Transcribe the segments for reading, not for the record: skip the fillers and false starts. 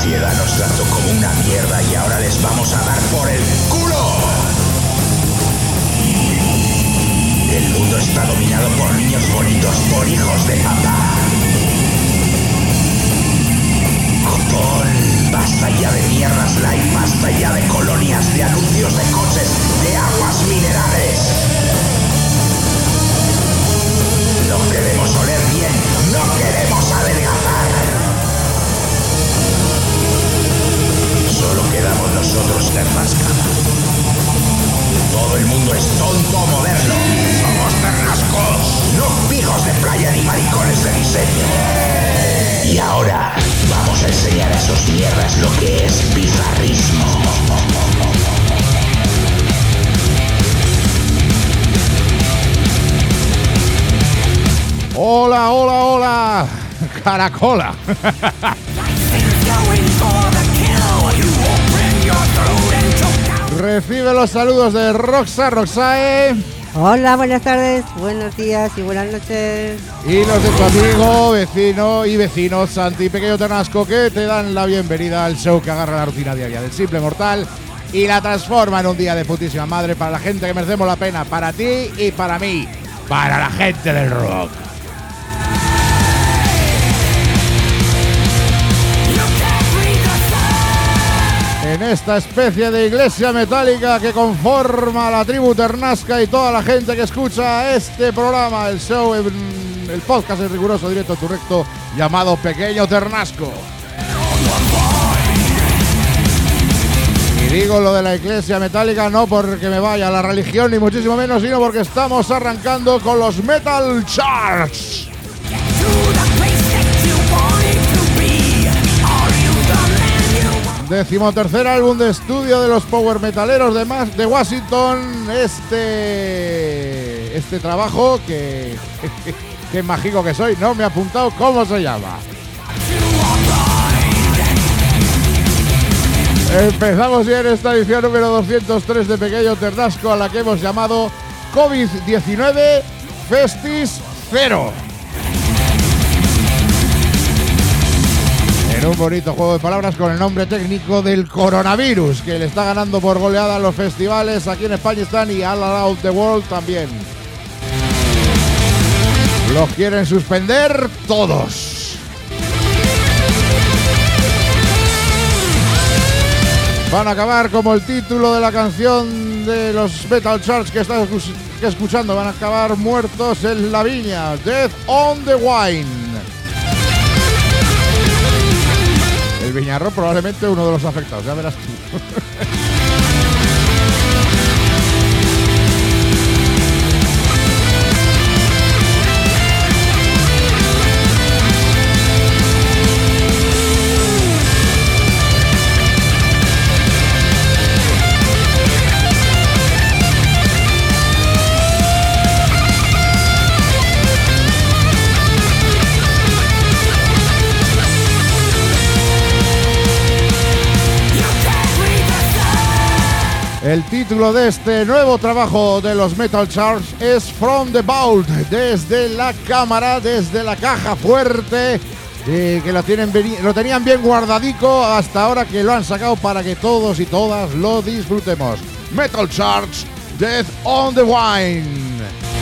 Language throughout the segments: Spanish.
sociedad nos trató como una mierda y ahora les vamos a dar por el culo. El mundo está dominado por niños bonitos, por hijos de papá. Copón, basta ya de mierdas light, basta ya de colonias, de anuncios de coches, de aguas minerales. No queremos oler bien, no queremos adelgazar. Solo quedamos nosotros, Ternasca. Todo el mundo es tonto o moderno. Somos ternascos, no pijos de playa ni maricones de diseño. Y ahora vamos a enseñar a esos mierdas lo que es bizarrismo. Hola, hola, hola, caracola. Recibe los saludos de Roxae. Hola, buenas tardes, buenos días y buenas noches. Y los de tu amigo, vecino y vecino Santi Pequeño Ternasco, que te dan la bienvenida al show que agarra la rutina diaria del simple mortal y la transforma en un día de putísima madre para la gente que merecemos la pena, para ti y para mí, para la gente del rock. En esta especie de iglesia metálica que conforma la tribu Ternasca y toda la gente que escucha este programa, el show, el podcast en riguroso directo a tu recto llamado Pequeño Ternasco. Y digo lo de la iglesia metálica no porque me vaya a la religión ni muchísimo menos, sino porque estamos arrancando con los Metal Charts. 13º álbum de estudio de los power metaleros de Washington. Este trabajo que qué mágico que soy, no me he apuntado cómo se llama. Empezamos bien esta edición número 203 de Pequeño Ternasco, a la que hemos llamado COVID-19 Festis 0. En un bonito juego de palabras con el nombre técnico del coronavirus, que le está ganando por goleada a los festivales. Aquí en España están y All Around the World también. Los quieren suspender todos. Van a acabar como el título de la canción de los Metal Charts que estás escuchando. Van a acabar muertos en la viña. Death on the Wine. El Viñarro probablemente uno de los afectados, ya verás tú. El título de este nuevo trabajo de los Metal Charts es From the Vault, desde la cámara, desde la caja fuerte, que lo tenían bien guardadico hasta ahora que lo han sacado para que todos y todas lo disfrutemos. Metal Charts, Death on the Wine.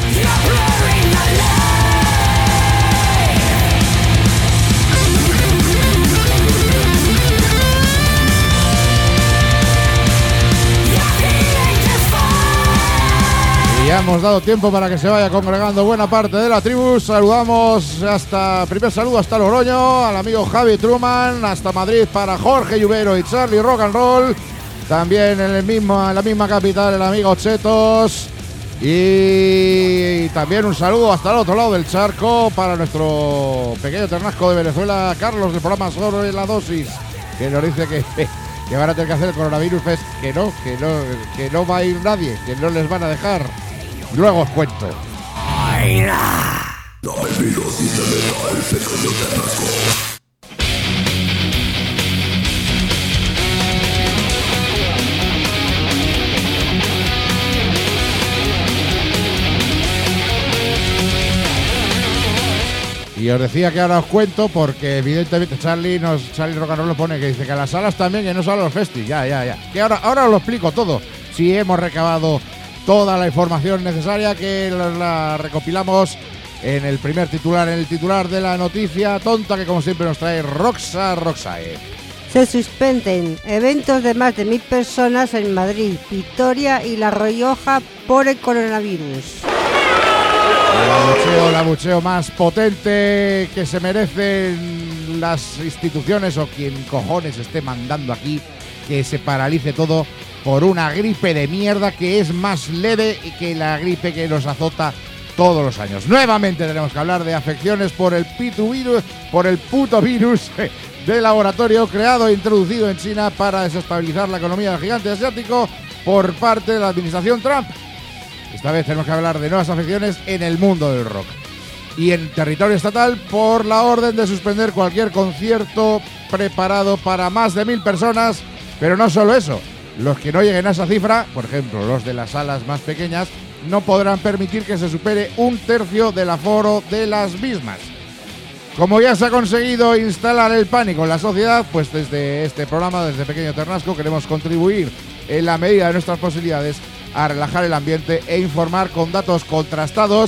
Ya hemos dado tiempo para que se vaya congregando buena parte de la tribu. Saludamos primer saludo hasta Logroño, al amigo Javi Truman, hasta Madrid para Jorge Lluvero y Charlie Rock and Roll. También en la misma capital el amigo Chetos. Y también un saludo hasta el otro lado del charco para nuestro Pequeño Ternasco de Venezuela, Carlos, del programa Sobre la Dosis, que nos dice que van a tener que hacer el Coronavirus Fest, que no va a ir nadie, que no les van a dejar. Luego os cuento. Y os decía que ahora os cuento porque evidentemente Charlie Rock and Roll lo pone, que dice que a las salas también, que no solo a los festis, ya. Que ahora os lo explico todo. Si hemos recabado toda la información necesaria, que la recopilamos en el primer titular, en el titular de la noticia tonta que como siempre nos trae Roxae. Se suspenden eventos de más de 1.000 personas en Madrid, Vitoria y La Rioja por el coronavirus. El abucheo más potente que se merecen las instituciones o quien cojones esté mandando aquí que se paralice todo por una gripe de mierda que es más leve que la gripe que nos azota todos los años. Nuevamente tenemos que hablar de afecciones por el puto virus de laboratorio creado e introducido en China para desestabilizar la economía del gigante asiático por parte de la administración Trump. Esta vez tenemos que hablar de nuevas afecciones en el mundo del rock. Y en territorio estatal, por la orden de suspender cualquier concierto preparado para más de 1.000 personas. Pero no solo eso, los que no lleguen a esa cifra, por ejemplo, los de las salas más pequeñas, no podrán permitir que se supere 1/3 del aforo de las mismas. Como ya se ha conseguido instalar el pánico en la sociedad, pues desde este programa, desde Pequeño Ternasco, queremos contribuir en la medida de nuestras posibilidades a relajar el ambiente e informar con datos contrastados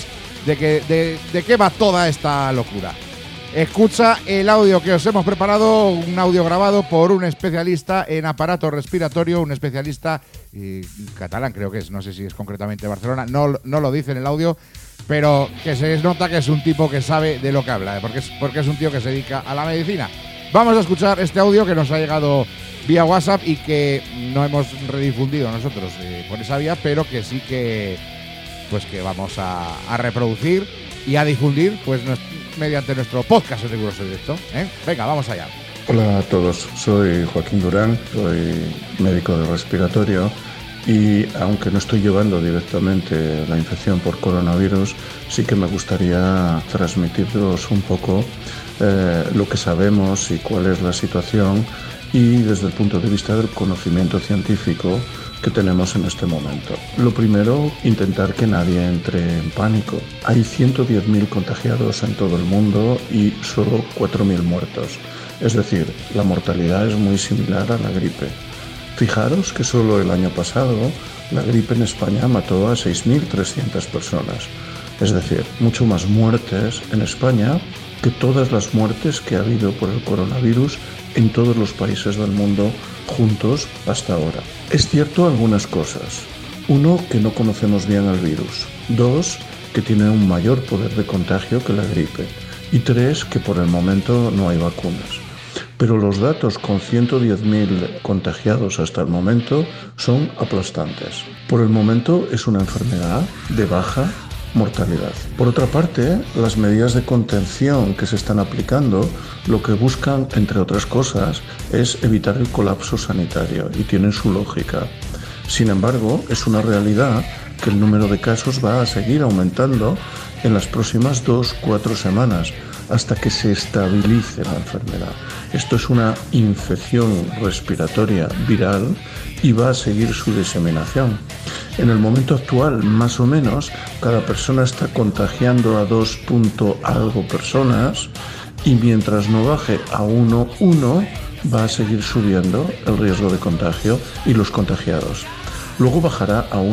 de qué va toda esta locura. Escucha el audio que os hemos preparado, un audio grabado por un especialista en aparato respiratorio, un especialista catalán creo que es, no sé si es concretamente Barcelona, no lo dice en el audio, pero que se nota que es un tipo que sabe de lo que habla, porque es un tío que se dedica a la medicina. Vamos a escuchar este audio que nos ha llegado vía WhatsApp y que no hemos redifundido nosotros por esa vía, pero que sí que vamos a reproducir y a difundir pues mediante nuestro podcast en riguroso directo. Venga, vamos allá. Hola a todos, soy Joaquín Durán, soy médico de respiratorio y aunque no estoy llevando directamente la infección por coronavirus, sí que me gustaría transmitiros un poco lo que sabemos y cuál es la situación y desde el punto de vista del conocimiento científico que tenemos en este momento. Lo primero, intentar que nadie entre en pánico. Hay 110.000 contagiados en todo el mundo y solo 4.000 muertos. Es decir, la mortalidad es muy similar a la gripe. Fijaros que solo el año pasado la gripe en España mató a 6.300 personas. Es decir, mucho más muertes en España que todas las muertes que ha habido por el coronavirus en todos los países del mundo juntos hasta ahora. Es cierto algunas cosas. 1, que no conocemos bien al virus. 2, que tiene un mayor poder de contagio que la gripe. Y 3, que por el momento no hay vacunas. Pero los datos con 110.000 contagiados hasta el momento son aplastantes. Por el momento es una enfermedad de baja mortalidad. Por otra parte, las medidas de contención que se están aplicando lo que buscan, entre otras cosas, es evitar el colapso sanitario y tienen su lógica. Sin embargo, es una realidad que el número de casos va a seguir aumentando en las próximas 2-4 semanas hasta que se estabilice la enfermedad. Esto es una infección respiratoria viral y va a seguir su diseminación. En el momento actual, más o menos, cada persona está contagiando a 2 algo personas y mientras no baje a 1,1 va a seguir subiendo el riesgo de contagio y los contagiados. Luego bajará a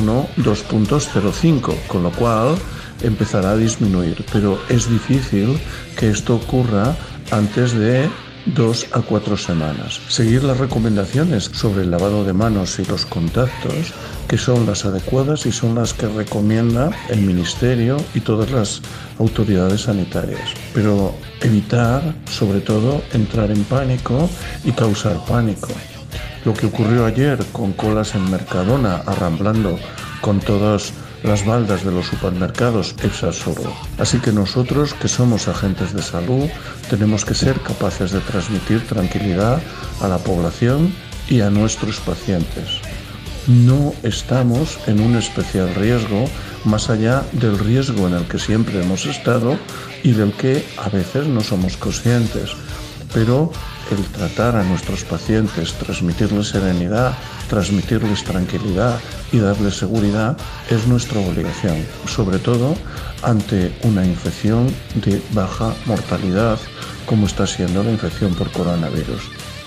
2,05, con lo cual empezará a disminuir, pero es difícil que esto ocurra antes de 2 a 4 semanas. Seguir las recomendaciones sobre el lavado de manos y los contactos, que son las adecuadas y son las que recomienda el Ministerio y todas las autoridades sanitarias. Pero evitar, sobre todo, entrar en pánico y causar pánico. Lo que ocurrió ayer con colas en Mercadona arramblando con todas las baldas de los supermercados es absurdo. Así que nosotros, que somos agentes de salud, tenemos que ser capaces de transmitir tranquilidad a la población y a nuestros pacientes. No estamos en un especial riesgo más allá del riesgo en el que siempre hemos estado y del que a veces no somos conscientes. Pero el tratar a nuestros pacientes, transmitirles serenidad, transmitirles tranquilidad y darles seguridad es nuestra obligación, sobre todo ante una infección de baja mortalidad como está siendo la infección por coronavirus.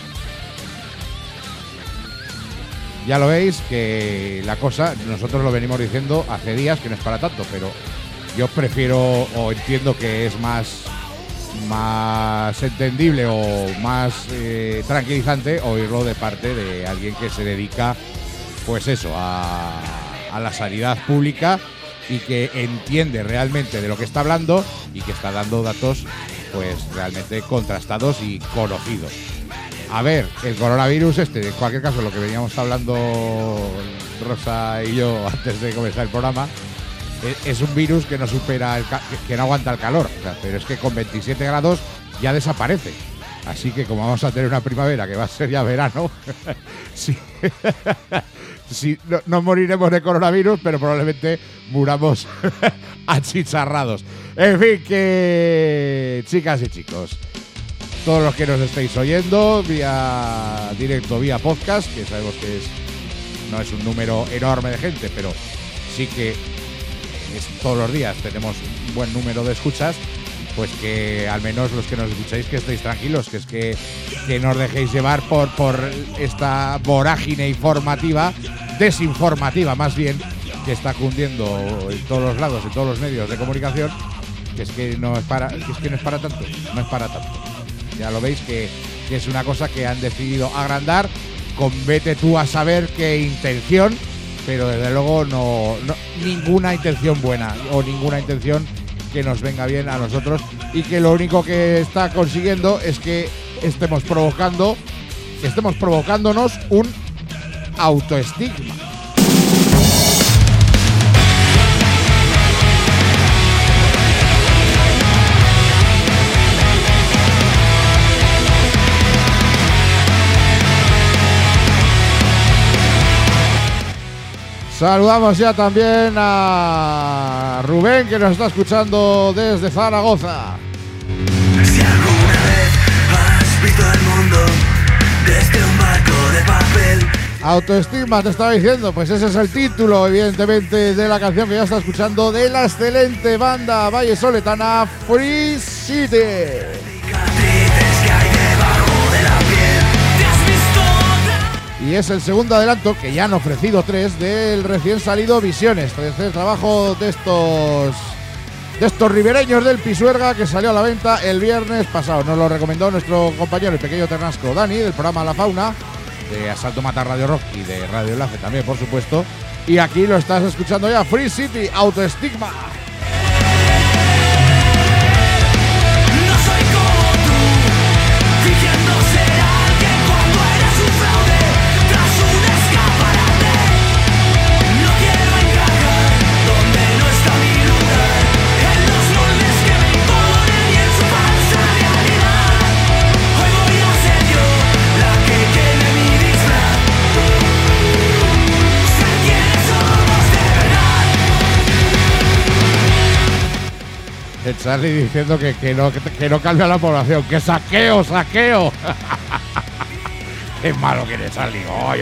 Ya lo veis que la cosa, nosotros lo venimos diciendo hace días que no es para tanto, pero yo prefiero o entiendo que es más entendible o más tranquilizante oírlo de parte de alguien que se dedica, pues eso, a la sanidad pública y que entiende realmente de lo que está hablando y que está dando datos pues realmente contrastados y conocidos. A ver, el coronavirus en cualquier caso, lo que veníamos hablando Rosa y yo antes de comenzar el programa, es un virus que no supera, que no aguanta el calor, o sea, pero es que con 27 grados ya desaparece. Así que como vamos a tener una primavera que va a ser ya verano, sí, sí, no moriremos de coronavirus, pero probablemente muramos achicharrados. En fin, que chicas y chicos, todos los que nos estéis oyendo vía directo, vía podcast, que sabemos que no es un número enorme de gente, pero sí que todos los días tenemos un buen número de escuchas, pues que al menos los que nos escucháis que estéis tranquilos, que es que no os dejéis llevar por esta vorágine informativa, desinformativa más bien, que está cundiendo en todos los lados, en todos los medios de comunicación, que es que no es para tanto. Ya lo veis que es una cosa que han decidido agrandar con vete tú a saber qué intención, pero desde luego no ninguna intención buena o ninguna intención que nos venga bien a nosotros, y que lo único que está consiguiendo es que estemos provocándonos un autoestigma. Saludamos ya también a Rubén, que nos está escuchando desde Zaragoza. Si alguna vez has visto el mundo desde un barco de papel. Autoestigma, te estaba diciendo, pues ese es el título, evidentemente, de la canción que ya está escuchando de la excelente banda vallesoletana Free City. Y es el segundo adelanto, que ya han ofrecido 3, del recién salido Visiones, tercer trabajo de estos ribereños del Pisuerga, que salió a la venta el viernes pasado. Nos lo recomendó nuestro compañero el pequeño ternasco Dani, del programa La Fauna, de Asalto Mata Radio Rock y de Radio Enlace también, por supuesto. Y aquí lo estás escuchando ya, Free City, Autoestigma. El Charlie diciendo que no cambia la población, que saqueo. Qué malo que eres, Charlie. Oy.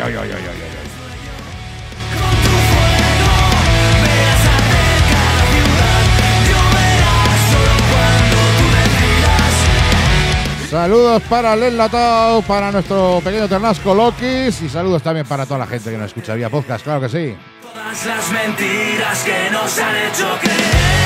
Saludos para el enlatado, para nuestro pequeño ternasco Lokis, y saludos también para toda la gente que nos escucha vía podcast, claro que sí. Todas las mentiras que nos han hecho creer.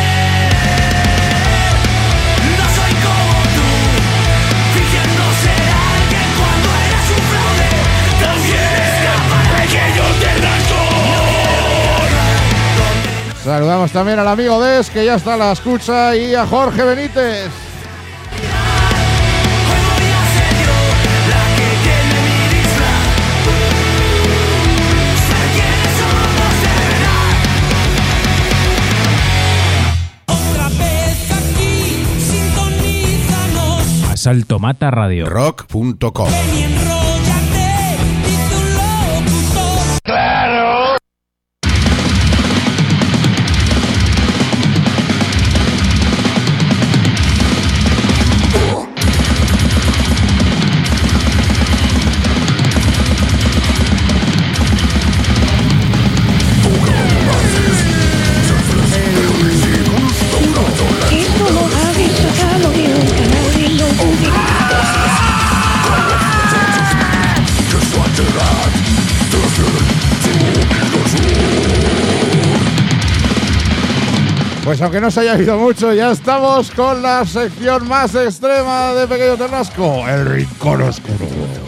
Saludamos también al amigo Des, que ya está a la escucha, y a Jorge Benítez. Asalto Mata Radio. Rock.com. ¡Claro! Pues aunque no se haya oído mucho, ya estamos con la sección más extrema de Pequeño Ternasco, el Rincón Oscuro.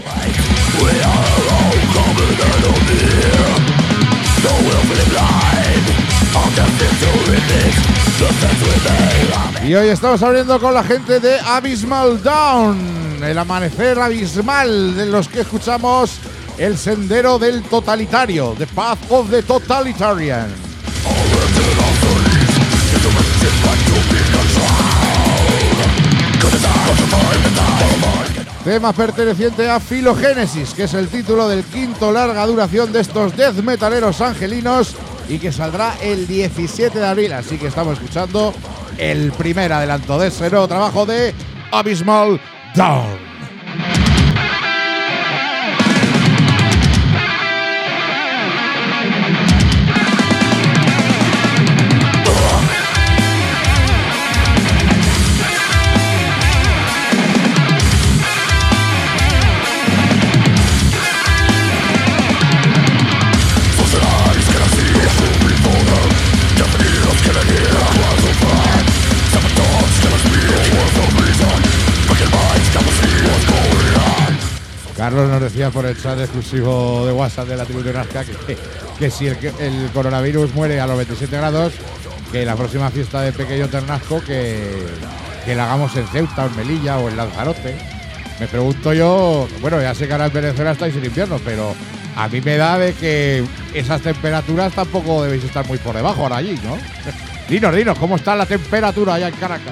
Y hoy estamos abriendo con la gente de Abysmal Dawn, el amanecer abismal de los que escuchamos El Sendero del Totalitario, The Path of the Totalitarian. Tema perteneciente a Filogénesis, que es el título del quinto larga duración de estos death metaleros angelinos y que saldrá el 17 de abril. Así que estamos escuchando el primer adelanto de ese nuevo trabajo de Abysmal Dawn. Carlos nos decía por el chat exclusivo de WhatsApp de la tribu Ternasca que si el coronavirus muere a los 27 grados, que la próxima fiesta de Pequeño Ternasco que la hagamos en Ceuta, o en Melilla o en Lanzarote. Me pregunto yo, bueno, ya sé que ahora en Venezuela estáis en invierno, pero a mí me da de que esas temperaturas tampoco debéis estar muy por debajo ahora allí, ¿no? Dinos, ¿cómo está la temperatura allá en Caracas?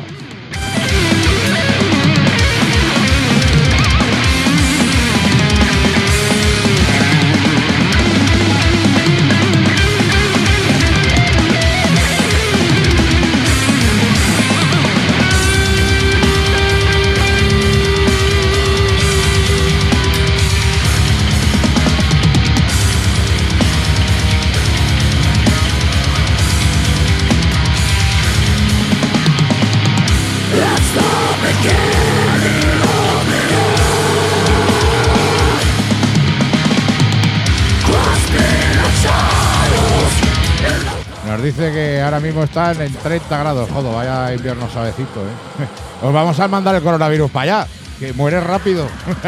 Nos dice que ahora mismo están en 30 grados. Joder, vaya invierno suavecito, ¿eh? Os vamos a mandar el coronavirus para allá, que muere rápido.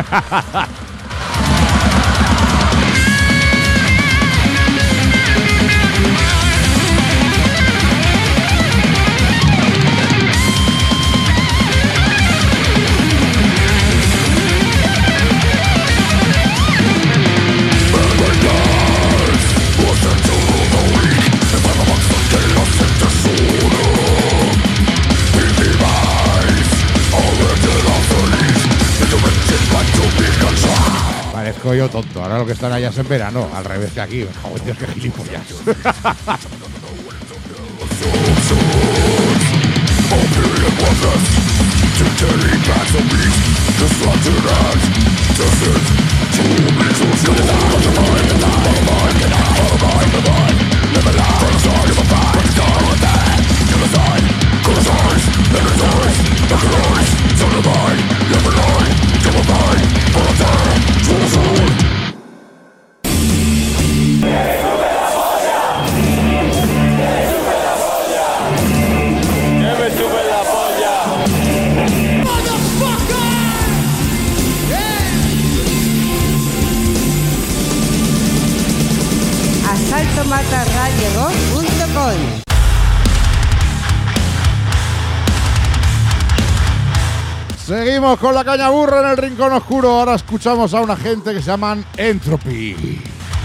Parezco yo tonto. Ahora lo que están allá es en verano, al revés que aquí. Joder, Dios, qué gilipollas. asaltomatarradiorock.com. Seguimos con la caña burra en el rincón oscuro. Ahora escuchamos a una gente que se llaman Entropy.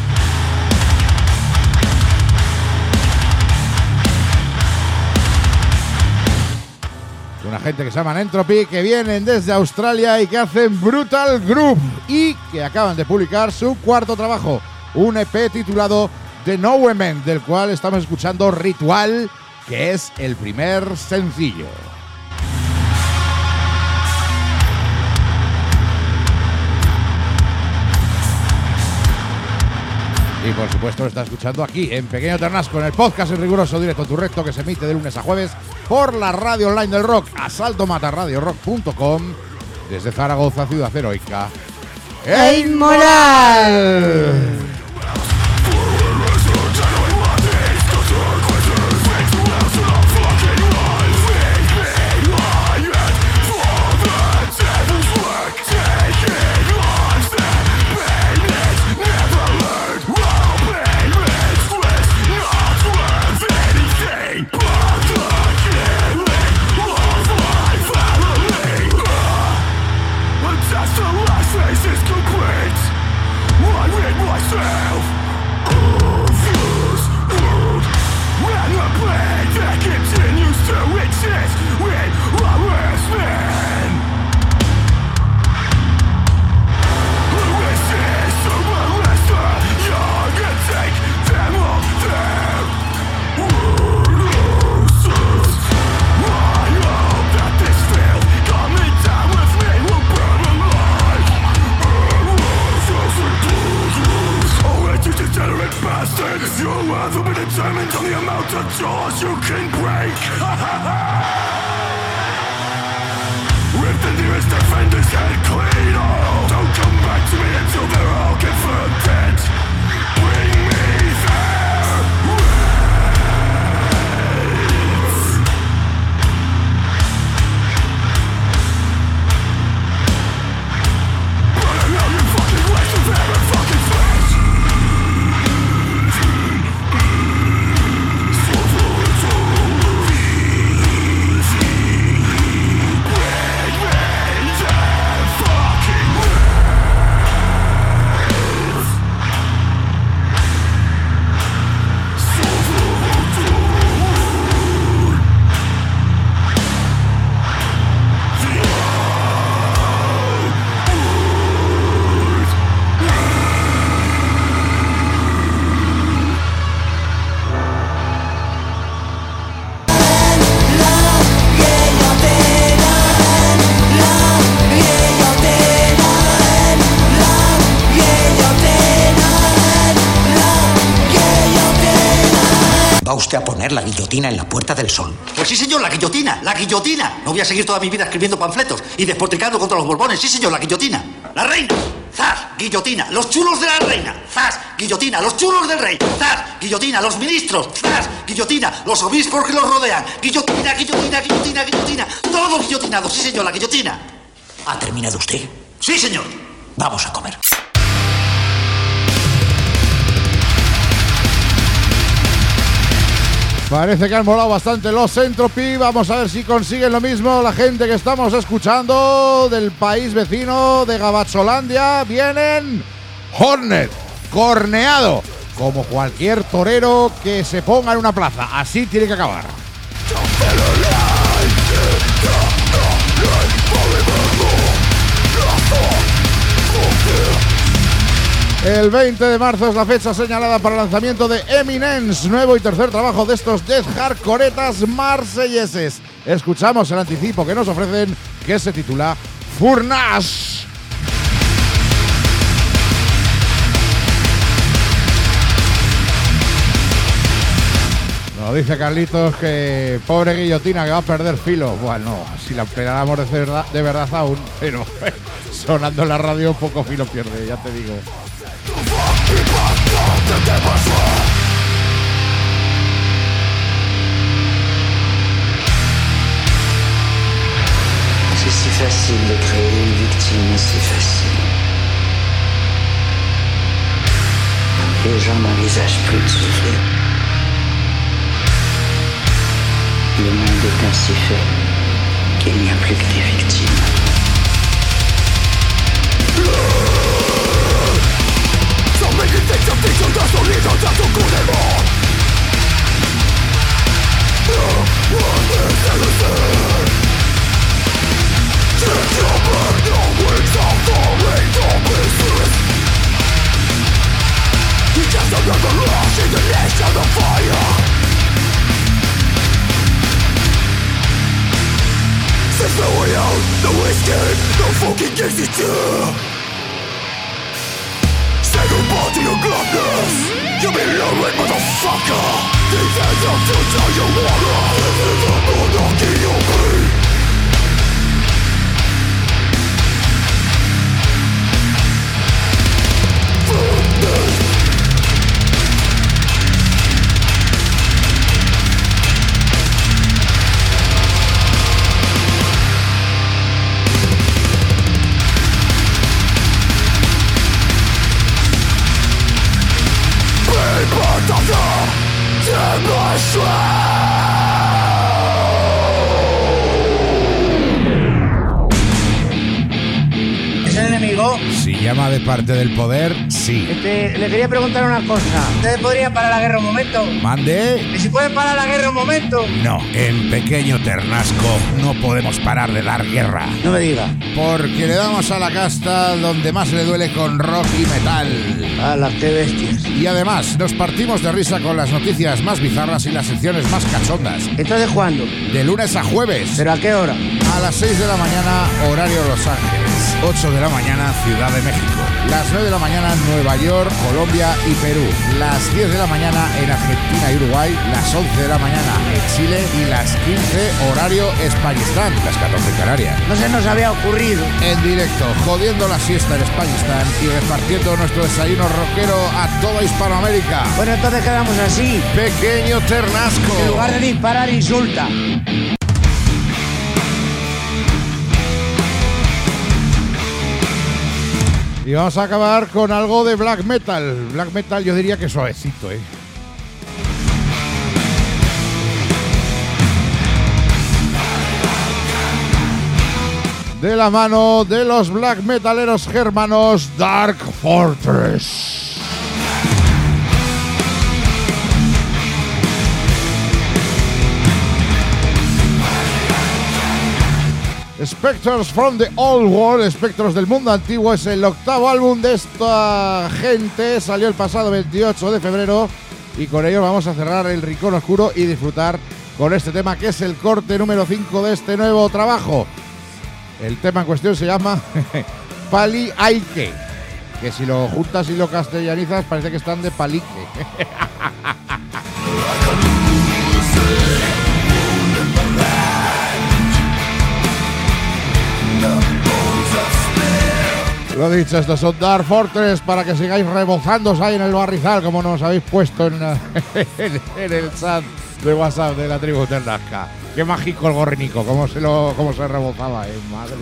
Una gente que se llaman Entropy, que vienen desde Australia y que hacen Brutal Groove y que acaban de publicar su cuarto trabajo, un EP titulado The Nowement, del cual estamos escuchando Ritual, que es el primer sencillo. Y por supuesto lo está escuchando aquí en Pequeño Ternasco, en el podcast en riguroso directo tu recto, que se emite de lunes a jueves por la radio online del rock, asaltomatarradiorock.com, desde Zaragoza, ciudad heroica e inmoral. usted a poner la guillotina en la Puerta del Sol? Pues sí, señor, la guillotina, la guillotina. No voy a seguir toda mi vida escribiendo panfletos y despotricando contra los Borbones. Sí, señor, la guillotina. La reina. ¡Zas! Guillotina. Los chulos de la reina. ¡Zas! Guillotina. Los chulos del rey. ¡Zas! Guillotina. Los ministros. ¡Zas! Guillotina. Los obispos que los rodean. Guillotina, guillotina, guillotina, guillotina. Todo guillotinado. Sí, señor, la guillotina. ¿Ha terminado usted? Sí, señor. Vamos a comer. Parece que han molado bastante los Entropy. Vamos a ver si consiguen lo mismo la gente que estamos escuchando del país vecino de Gabacholandia. Vienen Hornet, corneado, como cualquier torero que se ponga en una plaza. Así tiene que acabar. El 20 de marzo es la fecha señalada para el lanzamiento de Eminence, nuevo y tercer trabajo de estos death hardcoretas marselleses. Escuchamos el anticipo que nos ofrecen, que se titula Furnash. Nos dice Carlitos que pobre guillotina que va a perder filo. Bueno, si la esperáramos de verdad aún, pero sonando en la radio poco filo pierde, ya te digo. C'est si facile de créer une victime, si facile. Les gens n'envisagent plus de souffrir. Le monde est ainsi fait qu'il n'y a plus que des victimes. ¿Es el enemigo? Si llama de parte del poder, sí. Le quería preguntar una cosa. ¿Ustedes podrían parar la guerra un momento? ¿Mande? ¿Y si pueden parar la guerra un momento? No, en Pequeño Ternasco no podemos parar de dar guerra. No me diga. Porque le damos a la casta donde más le duele con rock y metal. ¡Hala, qué bestias! Y además nos partimos de risa con las noticias más bizarras y las secciones más cachondas. ¿Entonces cuándo? De lunes a jueves. ¿Pero a qué hora? A las 6 de la mañana, horario Los Ángeles. 8 de la mañana, Ciudad de México. Las 9 de la mañana, Nueva York, Colombia y Perú. Las 10 de la mañana en Argentina y Uruguay. Las 11 de la mañana en Chile. Y las 15, horario Españistán. Las 14 en Canarias. No se nos había ocurrido. En directo, jodiendo la siesta en Españistán y repartiendo nuestro desayuno rockero a toda Hispanoamérica. Bueno, entonces quedamos así. Pequeño Ternasco. En lugar de disparar, insulta. Y vamos a acabar con algo de black metal. Black metal yo diría que suavecito, De la mano de los black metaleros germanos Dark Fortress. Spectres from the Old World, Espectros del Mundo Antiguo, es el octavo álbum de esta gente. Salió el pasado 28 de febrero y con ello vamos a cerrar el Rincón Oscuro y disfrutar con este tema que es el corte número 5 de este nuevo trabajo. El tema en cuestión se llama Pali Aike, que si lo juntas y lo castellanizas parece que están de palique. Lo dicho, estos son Dark Fortress para que sigáis rebozándose ahí en el barrizal como nos habéis puesto en el chat de WhatsApp de la tribu Ternasca. Qué mágico el gorrinico, cómo se rebozaba, madre.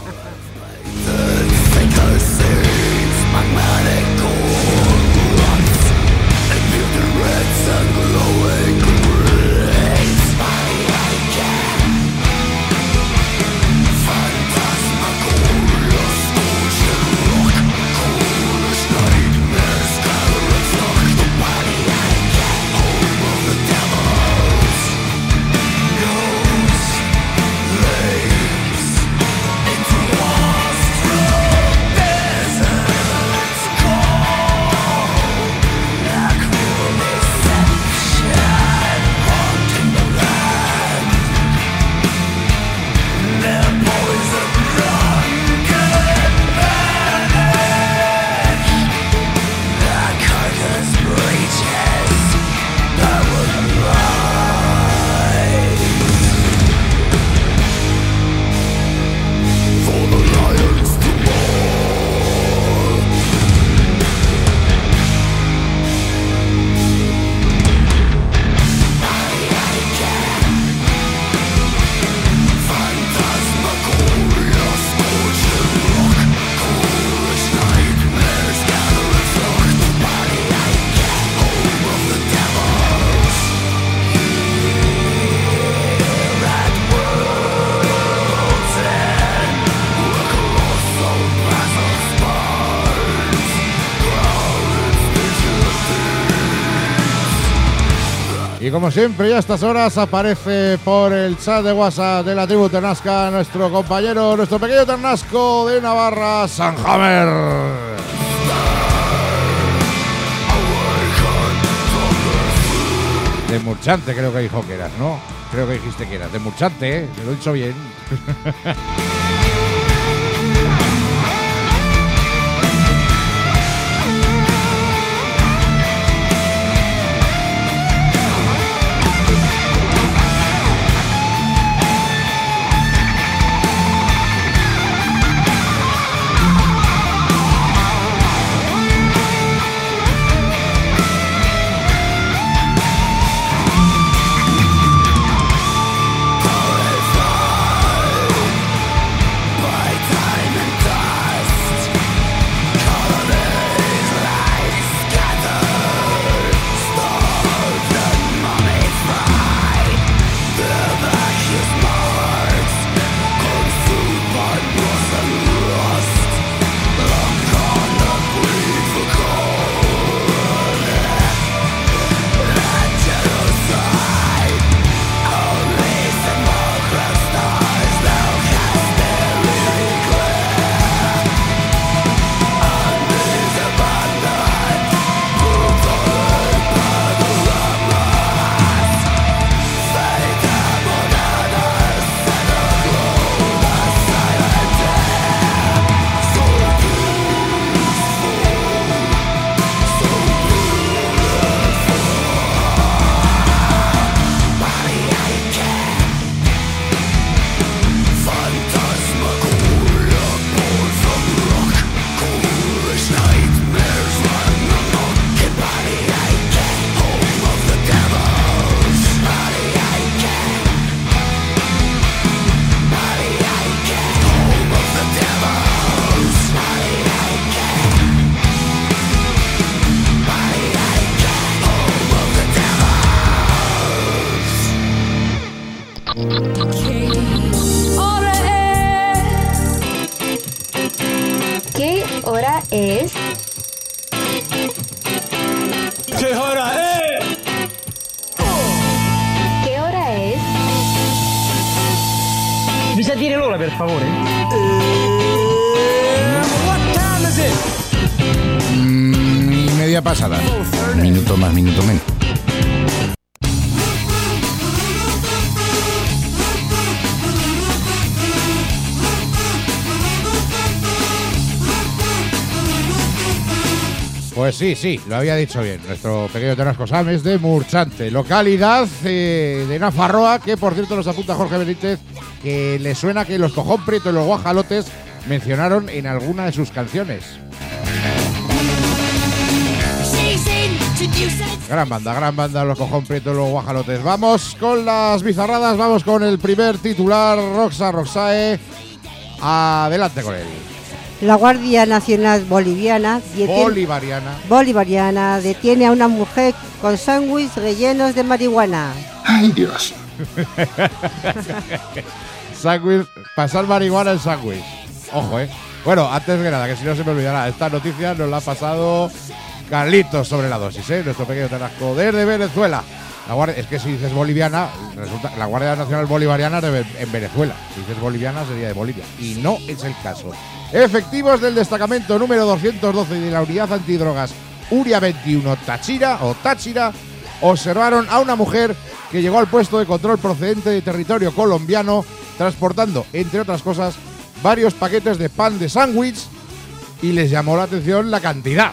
Y como siempre, ya a estas horas aparece por el chat de WhatsApp de la tribu Ternasca nuestro compañero, nuestro pequeño Ternasco de Navarra, Sanhammer. De Murchante creo que dijo que eras, ¿no? Creo que dijiste que eras. De Murchante, ¿eh? Me lo he dicho bien. ¿Qué hora es? ¿Qué hora es? ¿Qué hora es? Mi sa dire l'ora, per favore? What time is it? Y media pasada. Minuto más, minuto menos. Pues sí, lo había dicho bien. Nuestro pequeño Ternasco Sam es de Murchante, localidad de Nafarroa, que por cierto nos apunta Jorge Benítez que le suena que los cojón prieto y los guajalotes mencionaron en alguna de sus canciones. Gran banda, los Cojón Prieto, los guajalotes. Vamos con las bizarradas, vamos con el primer titular, Roxae. Adelante con él. La Guardia Nacional Bolivariana detiene a una mujer con sándwiches rellenos de marihuana. ¡Ay, Dios! Sándwich, pasar marihuana en sándwich. Ojo, Bueno, antes que nada, que si no se me olvidará, esta noticia nos la ha pasado Carlitos sobre la dosis, nuestro pequeño Tarasco desde Venezuela. Es que si dices boliviana, resulta la Guardia Nacional Bolivariana en Venezuela. Si dices boliviana sería de Bolivia. Y no es el caso. Efectivos del destacamento número 212 de la unidad antidrogas Uria 21 Táchira observaron a una mujer que llegó al puesto de control procedente de territorio colombiano transportando, entre otras cosas, varios paquetes de pan de sándwich y les llamó la atención la cantidad.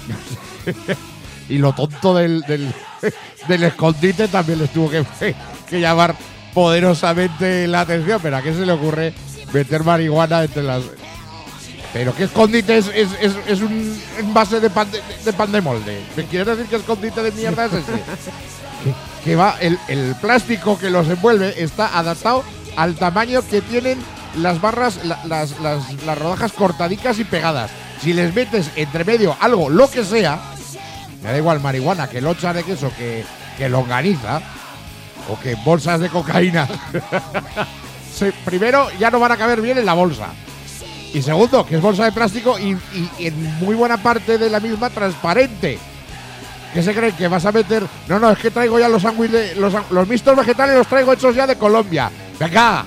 Y lo tonto del escondite también les tuvo que llamar poderosamente la atención. Pero ¿a qué se le ocurre meter marihuana entre las...? Pero ¿qué escondite es un envase de pan de molde? ¿Me quieres decir que escondite de mierda es ese? que va, el plástico que los envuelve está adaptado al tamaño que tienen las barras, las rodajas cortadicas y pegadas. Si les metes entre medio algo, lo que sea, me da igual marihuana, que locha de queso, que longaniza o que bolsas de cocaína. Primero, ya no van a caber bien en la bolsa. Y segundo, que es bolsa de plástico y en muy buena parte de la misma transparente. ¿Qué se creen? ¿Que vas a meter? No, es que traigo ya los sándwiches, los mixtos vegetales los traigo hechos ya de Colombia. ¡Venga!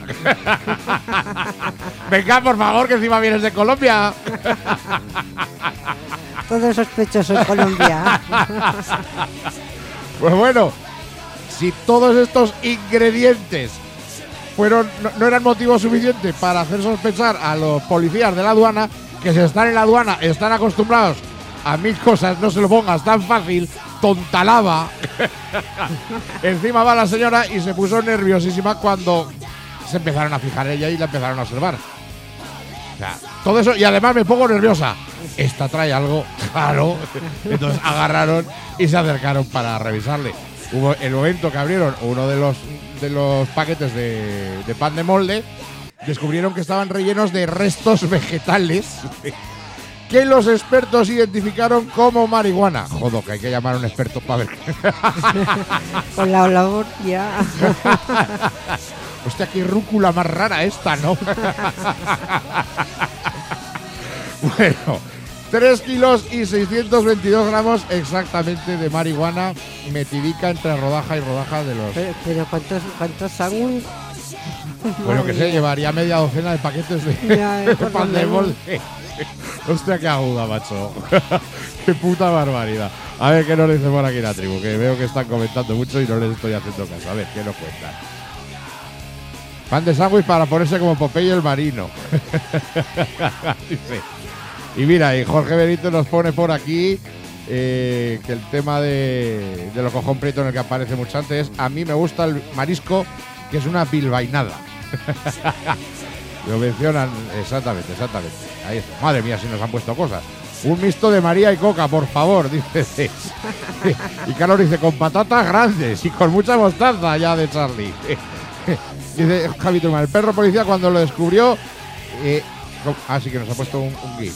Venga, por favor, que encima vienes de Colombia. Todo sospechoso en Colombia. Pues bueno, si todos estos ingredientes no eran motivo suficiente para hacer sospechar a los policías de la aduana, que si están en la aduana están acostumbrados a mil cosas, no se lo pongas tan fácil, tontalaba. Encima va la señora y se puso nerviosísima cuando se empezaron a fijar ella y la empezaron a observar. O sea, todo eso, y además me pongo nerviosa. Esta trae algo, claro. Entonces agarraron y se acercaron para revisarle. Hubo el momento que abrieron uno de los paquetes de pan de molde, descubrieron que estaban rellenos de restos vegetales que los expertos identificaron como marihuana. Joder, que hay que llamar a un experto para ver. Con la labor ya. Hostia, qué rúcula más rara esta, ¿no? Bueno, 3 kilos y 622 gramos exactamente de marihuana metidica entre rodaja y rodaja de los... Pero ¿cuántos sándwiches? Bueno, que se llevaría media docena de paquetes de pan de molde. Hostia, qué aguda, macho. Qué puta barbaridad. A ver qué nos dice por aquí la tribu, que veo que están comentando mucho y no les estoy haciendo caso. A ver, ¿qué nos cuentan? Pan de sándwich para ponerse como Popeye el marino. Dice. Y mira, y Jorge Benito nos pone por aquí que el tema de los Cojón Prieto en el que aparece mucho antes, a mí me gusta el marisco, que es una bilbainada. Lo mencionan exactamente. Ahí está. Madre mía, si nos han puesto cosas. Un mixto de María y Coca, por favor, dice. Y Carlos dice, con patatas grandes y con mucha mostaza ya de Charlie. Dice Javi Truman, el perro policía cuando lo descubrió... sí que nos ha puesto un GIF.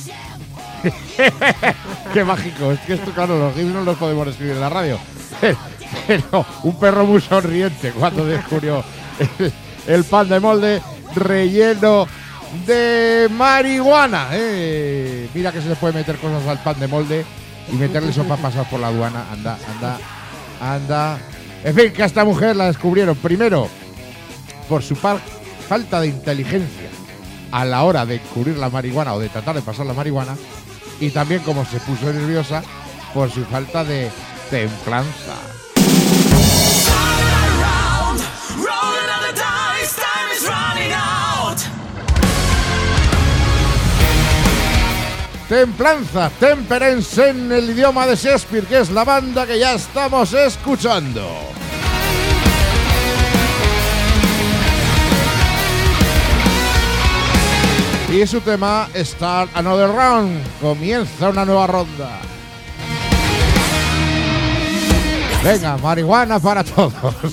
Qué mágico. Es que esto, claro, los GIFs no los podemos escribir en la radio. Pero un perro muy sonriente cuando descubrió el pan de molde relleno de marihuana. Mira que se le puede meter cosas al pan de molde y meterle eso para pasar por la aduana. Anda. En fin, que a esta mujer la descubrieron primero por su falta de inteligencia a la hora de descubrir la marihuana o de tratar de pasar la marihuana, y también, como se puso nerviosa, por su falta de templanza. Templanza, Temperance en el idioma de Shakespeare, que es la banda que ya estamos escuchando. y su tema Start Another Round. Comienza una nueva ronda. Venga, marihuana para todos.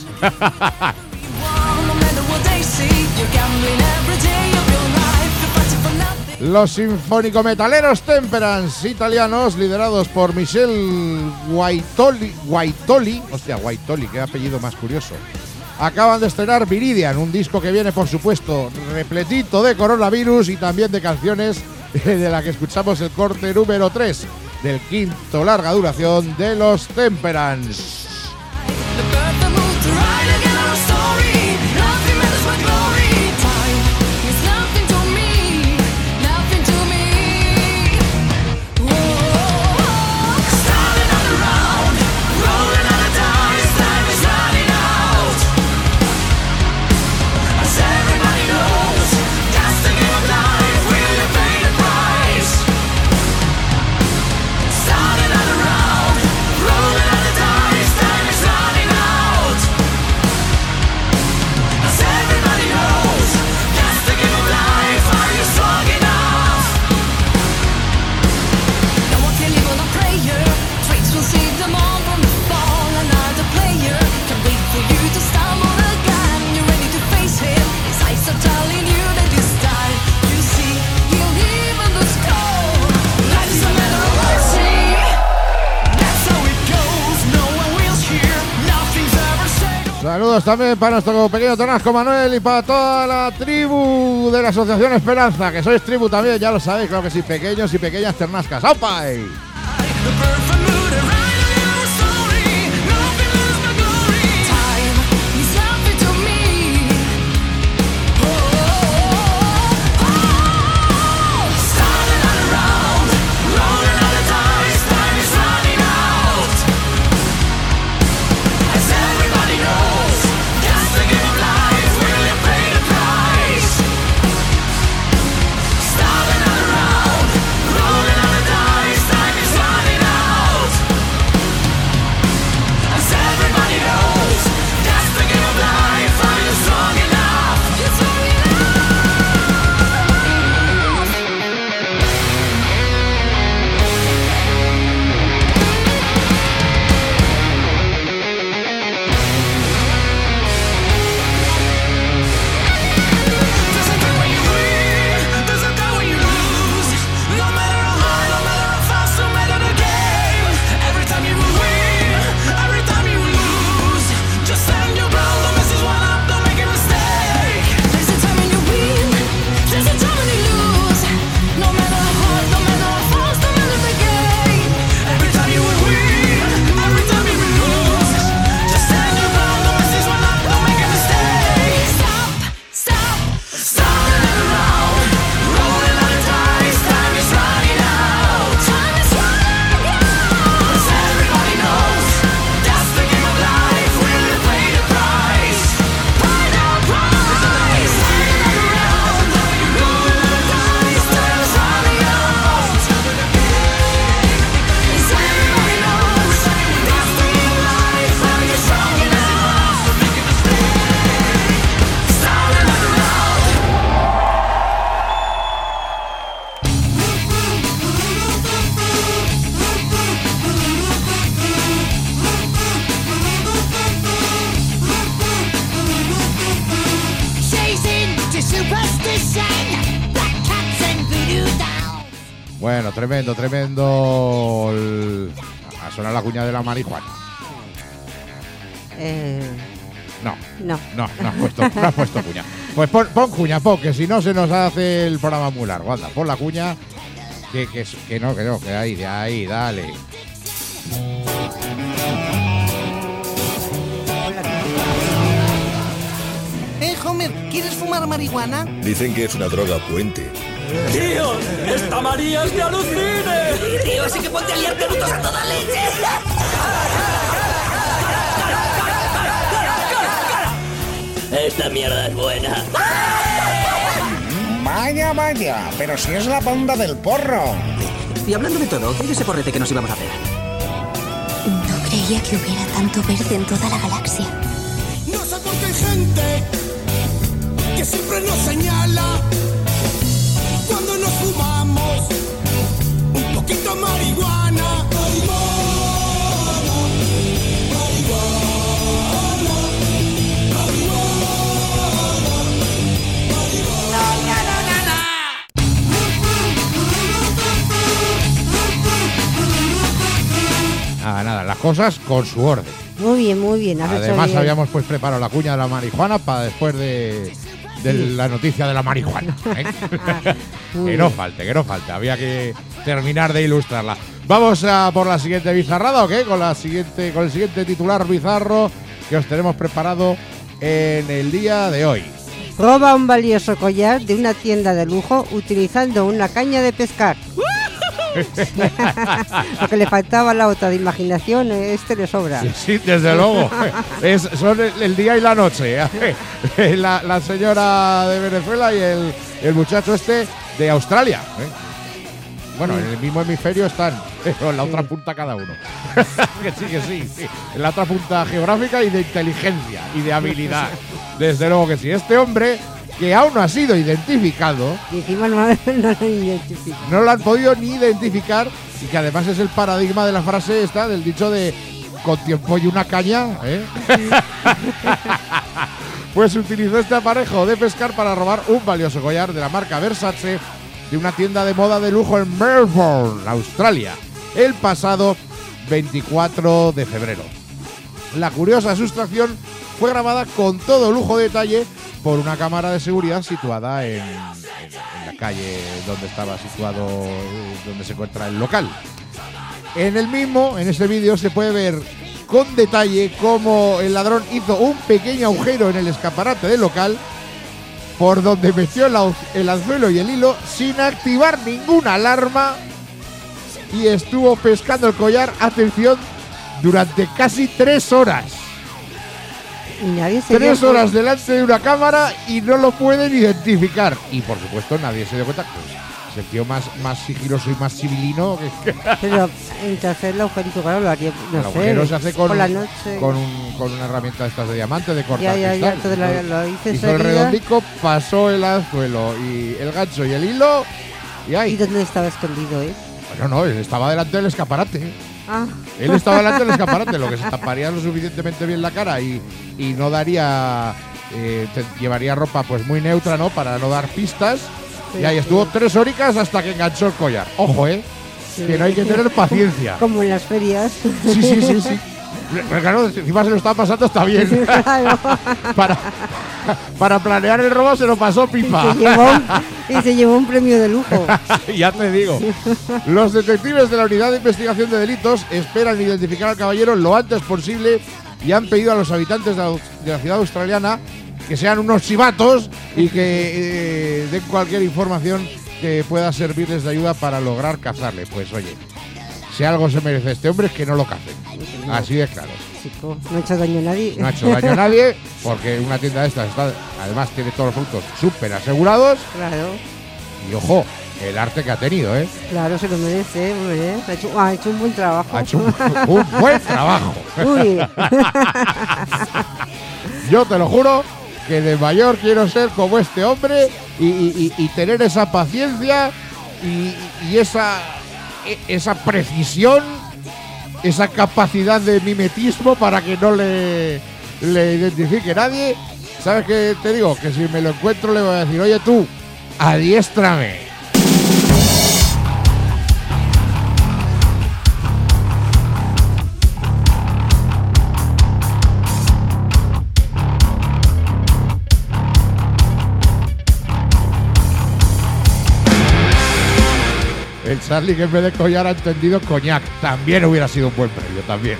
Los sinfónico-metaleros Temperance italianos, liderados por Michel Guaitoli, hostia, Guaitoli, qué apellido más curioso, acaban de estrenar Viridian, un disco que viene, por supuesto, repletito de coronavirus y también de canciones de la que escuchamos el corte número 3 del quinto larga duración de los Temperance. Saludos también para nuestro pequeño Tonasco Manuel y para toda la tribu de la Asociación Esperanza, que sois tribu también, ya lo sabéis, claro que sí, pequeños y pequeñas ternascas. ¡Aupai! Bueno, tremendo. Ha sonado la cuña de la marihuana. No has puesto cuña. Pues pon cuña, que si no se nos hace el programa muy largo. Anda, pon la cuña. Que no, que ahí, dale. Homer, ¿quieres fumar marihuana? Dicen que es una droga puente. ¡Tío! ¡Esta María es de alucine! Tío, así que ponte a liar pelutos a toda leche. ¡Esta mierda es buena! Vaya, pero si es la banda del porro. Y hablando de todo, ¿qué es ese porrete que nos íbamos a hacer? No creía que hubiera tanto verde en toda la galaxia. No sé por qué hay gente que siempre nos señala fumamos un poquito marihuana. Nada, las cosas con su orden. Muy bien. Además habíamos pues preparado la cuña de la marihuana para después de la noticia de la marihuana, ¿eh? que no falte. Había que terminar de ilustrarla. Vamos a por la siguiente bizarrada, ¿o qué? Con el siguiente titular bizarro que os tenemos preparado en el día de hoy. Roba un valioso collar de una tienda de lujo utilizando una caña de pescar. Lo que le faltaba a la otra de imaginación, le sobra. Sí, desde luego. Son el día y la noche. La señora de Venezuela y el muchacho de Australia. Bueno, en el mismo hemisferio están, pero en la otra punta cada uno. que sí. En la otra punta geográfica y de inteligencia y de habilidad. Desde luego que sí. Este hombre, que aún no ha sido identificado. Y encima no lo han identificado. No lo han podido ni identificar, y que además es el paradigma de la frase esta, del dicho de con tiempo y una caña, ¿eh? Pues utilizó este aparejo de pescar para robar un valioso collar de la marca Versace de una tienda de moda de lujo en Melbourne, Australia, el pasado 24 de febrero. La curiosa sustracción fue grabada con todo lujo de detalle por una cámara de seguridad situada en la calle donde estaba situado, donde se encuentra el local. En este vídeo se puede ver con detalle cómo el ladrón hizo un pequeño agujero en el escaparate del local por donde metió el anzuelo y el hilo sin activar ninguna alarma y estuvo pescando el collar, atención, durante casi 3 horas. 3 horas delante de una cámara y no lo pueden identificar. Y por supuesto nadie se dio cuenta. Pues, es el tío más sigiloso y más civilino. Pero entre hacer el agujerito, claro, lo haría. No el agujero se hace con la noche. Con una herramienta de estas de diamante, de cortar ya, cristal. Entonces lo hice hizo el redondico, pasó el anzuelo y el gancho y el hilo. Y ahí. ¿Y dónde estaba escondido, Bueno, no, él estaba delante del escaparate. Ah. Él estaba delante del escaparate, lo que se taparía lo suficientemente bien la cara y no daría, llevaría ropa pues muy neutra, ¿no? Para no dar pistas. Sí, y ahí estuvo 3 horitas hasta que enganchó el collar. Ojo, sí. Que no hay que tener paciencia. Como en las ferias. Sí. Claro, encima se lo estaba pasando, está bien. Claro. Para planear el robo se lo pasó pipa. Y se llevó un premio de lujo. Ya te digo. Los detectives de la Unidad de Investigación de Delitos esperan identificar al caballero lo antes posible y han pedido a los habitantes de la ciudad australiana que sean unos chivatos y que den cualquier información que pueda servirles de ayuda para lograr cazarle. Pues oye, si algo se merece este hombre es que no lo cacen. Así de claro. Chico, no ha hecho daño a nadie. No ha hecho daño a nadie porque una tienda de estas además tiene todos los productos súper asegurados. Claro. Y ojo, el arte que ha tenido, Claro, se lo merece, hombre. Ha hecho un buen trabajo. Ha hecho un buen trabajo. Uy. Yo te lo juro que de mayor quiero ser como este hombre y tener esa paciencia y esa precisión, esa capacidad de mimetismo para que no le identifique nadie. ¿Sabes qué te digo? Que si me lo encuentro le voy a decir, oye tú, adiéstrame. El Charlie, que en vez de collar ha entendido coñac. También hubiera sido un buen premio, también.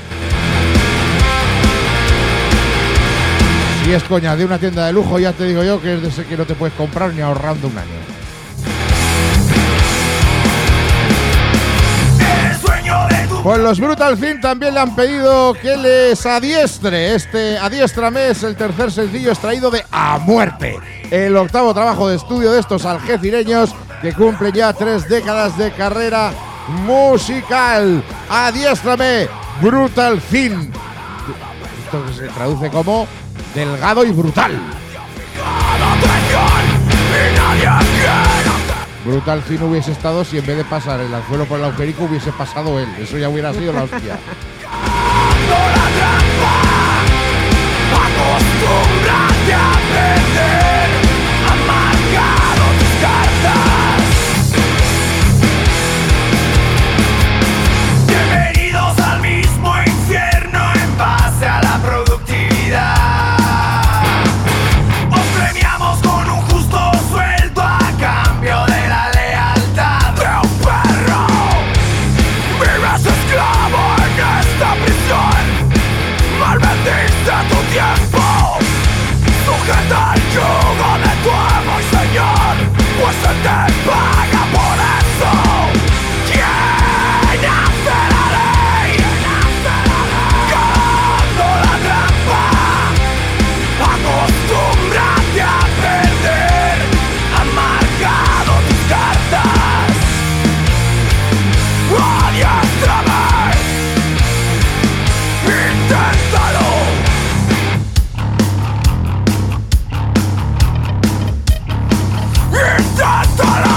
Si es coñac de una tienda de lujo, ya te digo yo que es de ese que no te puedes comprar ni ahorrando un año. Pues los Brutal Fin también le han pedido que les adiestre. Adiéstrame es el tercer sencillo extraído de A Muerte, el octavo trabajo de estudio de estos algecireños que cumplen ya 3 décadas de carrera musical. Adiéstrame, Brutal Fin. Esto se traduce como delgado y brutal. brutal fin hubiese estado si en vez de pasar el anzuelo por el agujerico hubiese pasado él. Eso ya hubiera sido la hostia. Acostúmbrate a perder, han marcado tus cartas. Bienvenidos al mismo infierno en base a la productividad. Os premiamos con un justo sueldo a cambio de la lealtad de un perro. Vives esclavo en esta prisión. Malvendiste tu tiempo, sujeta al yugo de tu amo y señor, pues se te paga por eso. ¿Quién hace la ley? Cagando la trampa. Acostúmbrate a perder, han marcado tus cartas. Adiéstrame. Inténtalo. Inténtalo.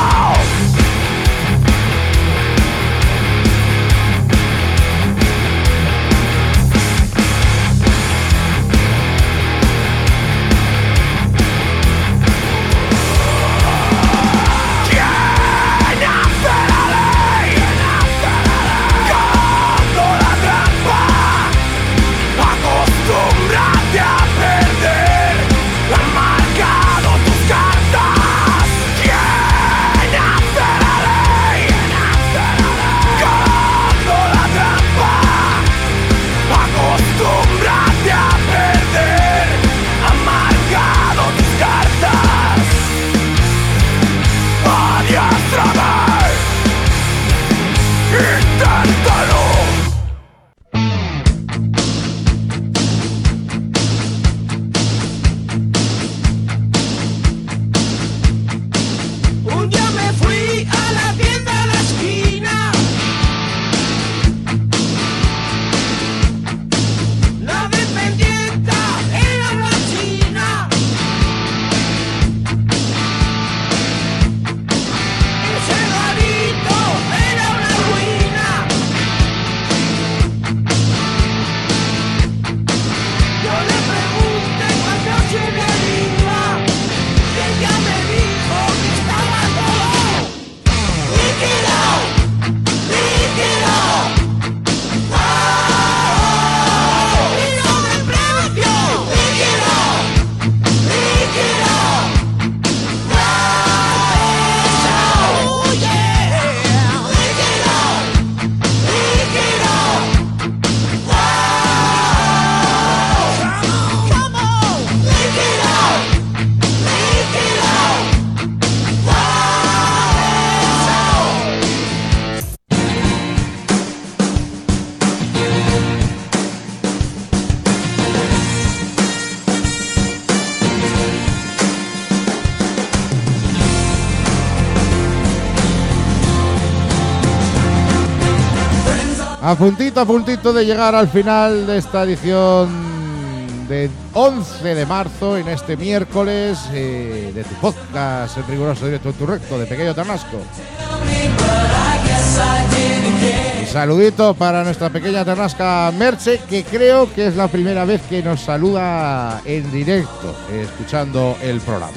¿Quién hace la ley? Cagando la trampa. Acostúmbrate a perder, han marcado tus cartas. ¿Quién hace la ley? Cagando la trampa. Acostúmbrate a perder, han marcado tus cartas. Adiéstrame. Inténtalo. Un día me fui a la tienda de la esquina. La dependienta era una china. Ese garito era una ruina. Yo le pregunté cuánto se me iba. Ella me dijo que estaba todo liquidado, liquidado. Y no me precio, liquidado, liquidado. Oh yeah, liquidado, liquidado. Come on, liquidado, liquidado. A puntito de llegar al final de esta edición de 11 de marzo, en este miércoles, de tu podcast en riguroso directo en tu recto de Pequeño Ternasco. Un saludito para nuestra pequeña ternasca Merche, que creo que es la primera vez que nos saluda en directo, escuchando el programa.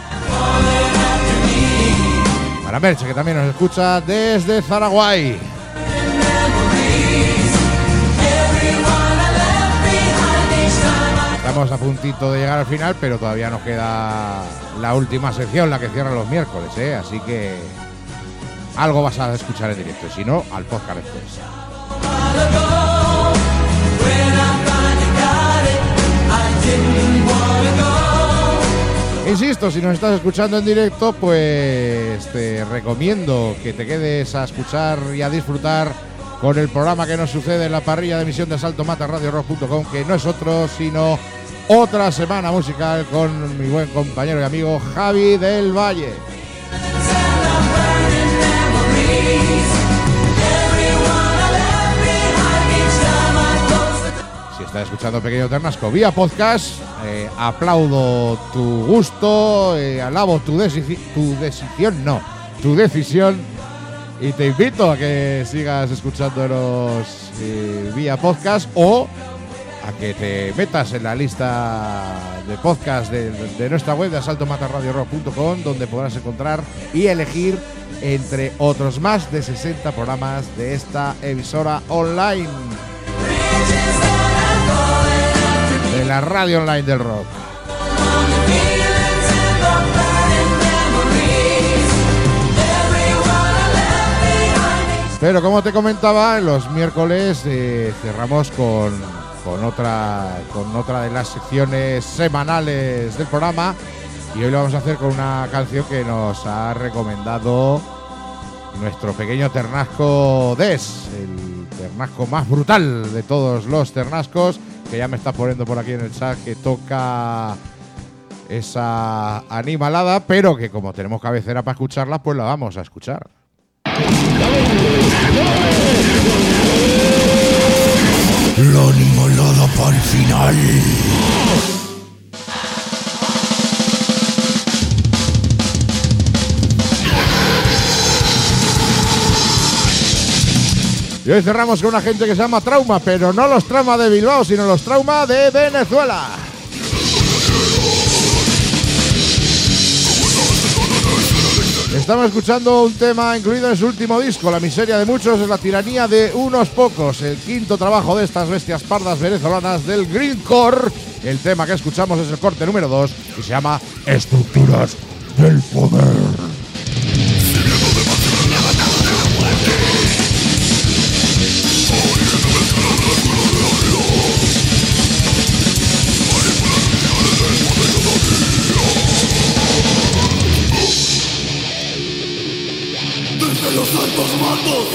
Para Merche, que también nos escucha desde Zaraguay. Estamos a puntito de llegar al final, pero todavía nos queda la última sección, la que cierra los miércoles, así que algo vas a escuchar en directo, y si no, al podcast después. Insisto, si nos estás escuchando en directo, pues te recomiendo que te quedes a escuchar y a disfrutar con el programa que nos sucede en la parrilla de emisión de saltomatarradiorock.com, que no es otro sino otra semana musical con mi buen compañero y amigo Javi del Valle. Si estás escuchando Pequeño Ternasco vía podcast, aplaudo tu gusto, alabo tu decisión, no, tu decisión y te invito a que sigas escuchándonos vía podcast o a que te metas en la lista de podcast de nuestra web de asaltomatarradiorock.com, donde podrás encontrar y elegir entre otros más de 60 programas de esta emisora online, de la radio online del rock. Pero como te comentaba, los miércoles cerramos con otra de las secciones semanales del programa, y hoy lo vamos a hacer con una canción que nos ha recomendado nuestro pequeño ternasco Des, el ternasco más brutal de todos los ternascos, que ya me está poniendo por aquí en el chat que toca esa animalada, pero que como tenemos cabecera para escucharla, pues la vamos a escuchar. La animalada para el final. Y hoy cerramos con una gente que se llama Trauma, pero no los Trauma de Bilbao, sino los Trauma de Venezuela. Estamos escuchando un tema incluido en su último disco, La miseria de muchos es la tiranía de unos pocos, el quinto trabajo de estas bestias pardas venezolanas del Greencore. El tema que escuchamos es el corte número 2 y se llama Estructuras del Poder. Desde los altos mandos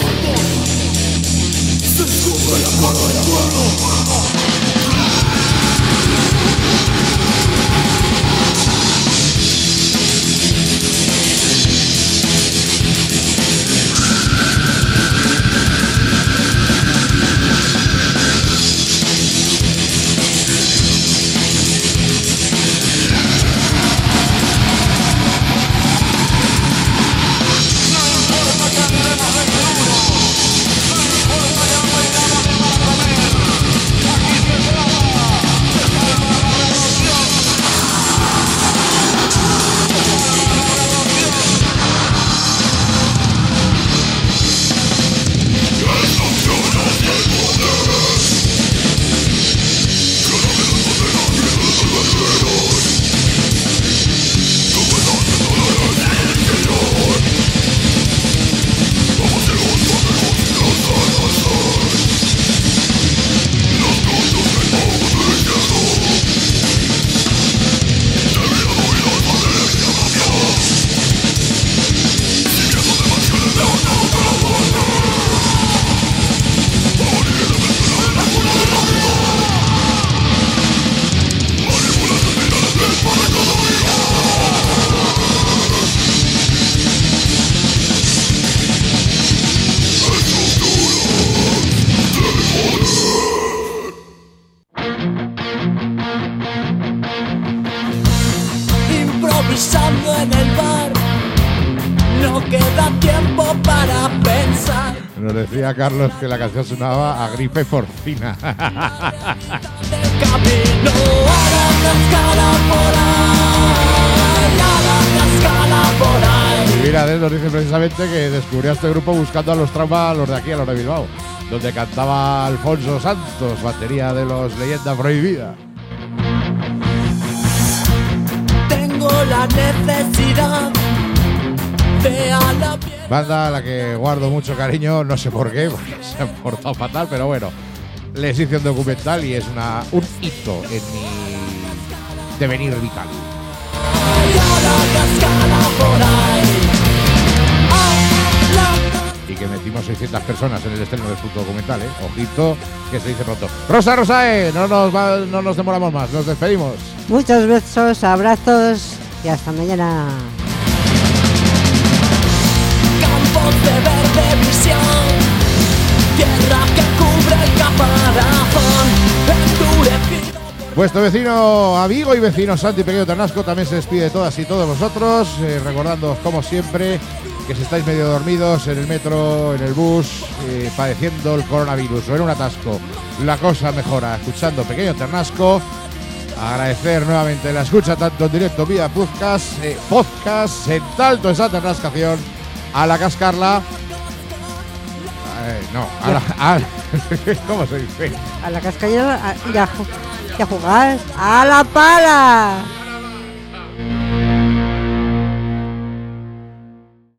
se escupe la cara del pueblo. Improvisando en el bar, no queda tiempo para pensar. Nos decía Carlos que la canción sonaba a gripe porcina. Y mira, nos dice precisamente que descubrió este grupo buscando a los Trauma, los de aquí, a los de Bilbao, donde cantaba Alfonso Santos, batería de los Leyenda Prohibida. Tengo la necesidad de a la piel. Banda a la que guardo mucho cariño, no sé por qué, porque se han portado fatal, pero bueno, les hice un documental y es un hito en mi devenir vital. Y que metimos 600 personas en el estreno del puto documental, Ojito, que se dice pronto. Rosa Rosae, no nos demoramos más, nos despedimos. Muchos besos, abrazos y hasta mañana. Campos de verde visión, tierra que cubre el caparazón, endurecido. Vuestro vecino, amigo y vecino Santi Pequeño Ternasco también se despide de todas y todos vosotros, recordándoos como siempre que si estáis medio dormidos en el metro, en el bus, padeciendo el coronavirus o en un atasco, la cosa mejora escuchando Pequeño Ternasco. Agradecer nuevamente la escucha tanto en directo vía podcast en tanto esa ternascación a la Cascarla. ¿Cómo se dice? A la Cascarla y a jugar a la pala.